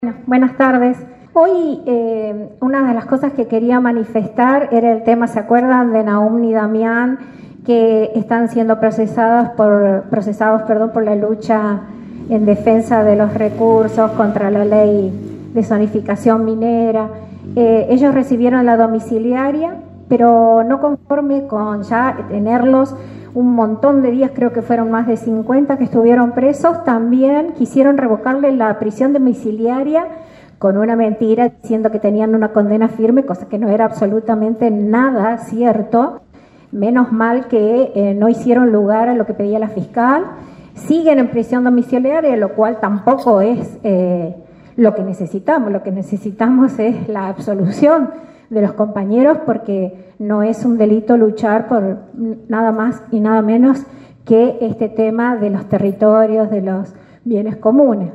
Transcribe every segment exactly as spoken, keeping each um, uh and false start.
Bueno, buenas tardes. Hoy eh, una de las cosas que quería manifestar era el tema, ¿se acuerdan de Nahum y Damián, que están siendo procesados por, procesados, perdón, por la lucha en defensa de los recursos contra la ley de zonificación minera? Eh, ellos recibieron la domiciliaria, pero no conforme con ya tenerlos un montón de días, creo que fueron más de cincuenta que estuvieron presos, también quisieron revocarle la prisión domiciliaria con una mentira diciendo que tenían una condena firme, cosa que no era absolutamente nada cierto. Menos mal que eh, no hicieron lugar a lo que pedía la fiscal. Siguen en prisión domiciliaria, lo cual tampoco es eh, lo que necesitamos. Lo que necesitamos es la absolución de los compañeros, porque no es un delito luchar por nada más y nada menos que este tema de los territorios, de los bienes comunes.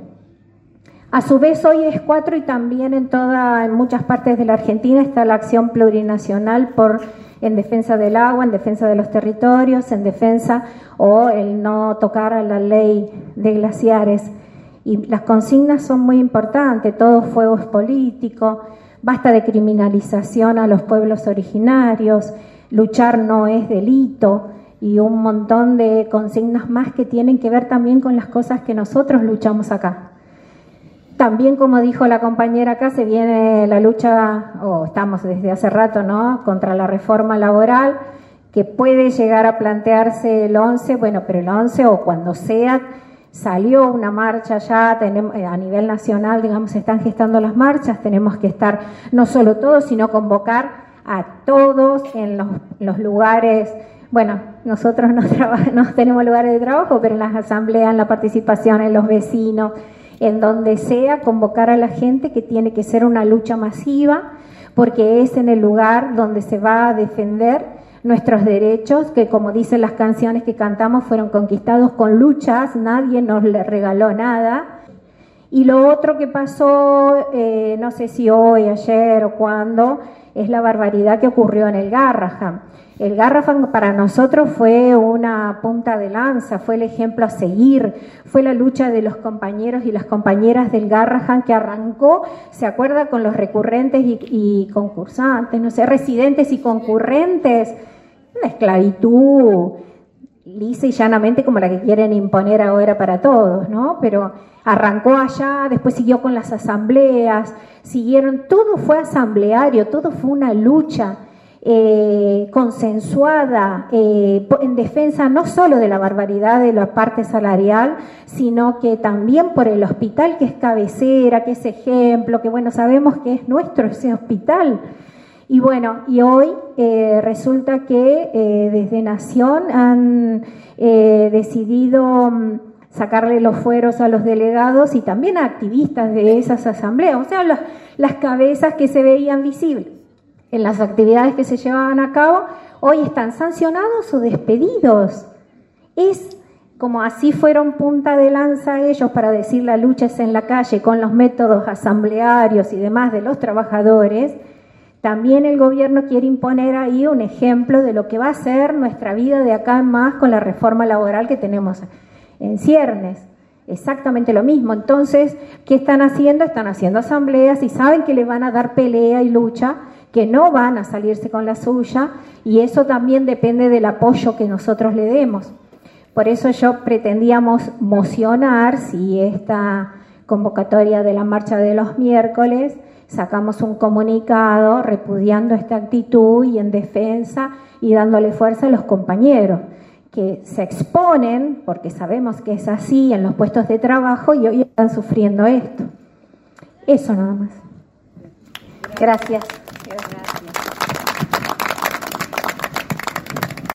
A su vez, hoy es cuatro y también en toda, en muchas partes de la Argentina está la acción plurinacional por en defensa del agua, en defensa de los territorios, en defensa o el no tocar a la ley de glaciares. Y las consignas son muy importantes, todo fuego es político, basta de criminalización a los pueblos originarios, luchar no es delito, y un montón de consignas más que tienen que ver también con las cosas que nosotros luchamos acá. También, como dijo la compañera acá, se viene la lucha, o estamos desde hace rato, ¿no?, contra la reforma laboral, que puede llegar a plantearse el once, bueno, pero el once o cuando sea. Salió una marcha ya, tenemos, a nivel nacional, digamos, se están gestando las marchas, tenemos que estar no solo todos, sino convocar a todos en los, los lugares. Bueno, nosotros no, no tenemos lugares de trabajo, pero en las asambleas, en la participación, en los vecinos, en donde sea, convocar a la gente, que tiene que ser una lucha masiva, porque es en el lugar donde se va a defender nuestros derechos, que como dicen las canciones que cantamos, fueron conquistados con luchas, nadie nos le regaló nada. Y lo otro que pasó, eh, no sé si hoy, ayer o cuándo, es la barbaridad que ocurrió en el Garrahan. El Garrahan para nosotros fue una punta de lanza, fue el ejemplo a seguir, fue la lucha de los compañeros y las compañeras del Garrahan que arrancó, ¿se acuerda?, con los recurrentes y, y concursantes, no sé, residentes y concurrentes, una esclavitud lisa y llanamente como la que quieren imponer ahora para todos, ¿no? Pero arrancó allá, después siguió con las asambleas, siguieron, todo fue asambleario, todo fue una lucha eh, consensuada eh, en defensa no solo de la barbaridad de la parte salarial, sino que también por el hospital que es cabecera, que es ejemplo, que bueno, sabemos que es nuestro ese hospital. Y bueno, y hoy eh, resulta que eh, desde Nación han eh, decidido um, sacarle los fueros a los delegados y también a activistas de esas asambleas, o sea, los, las cabezas que se veían visibles en las actividades que se llevaban a cabo, hoy están sancionados o despedidos. Es como así fueron punta de lanza ellos para decir la lucha es en la calle con los métodos asamblearios y demás de los trabajadores. También el gobierno quiere imponer ahí un ejemplo de lo que va a ser nuestra vida de acá en más con la reforma laboral que tenemos en ciernes. Exactamente lo mismo. Entonces, ¿qué están haciendo? Están haciendo asambleas y saben que les van a dar pelea y lucha, que no van a salirse con la suya, y eso también depende del apoyo que nosotros le demos. Por eso yo pretendíamos mocionar, si esta convocatoria de la marcha de los miércoles, sacamos un comunicado repudiando esta actitud y en defensa y dándole fuerza a los compañeros que se exponen, porque sabemos que es así, en los puestos de trabajo y hoy están sufriendo esto. Eso nada más. Gracias.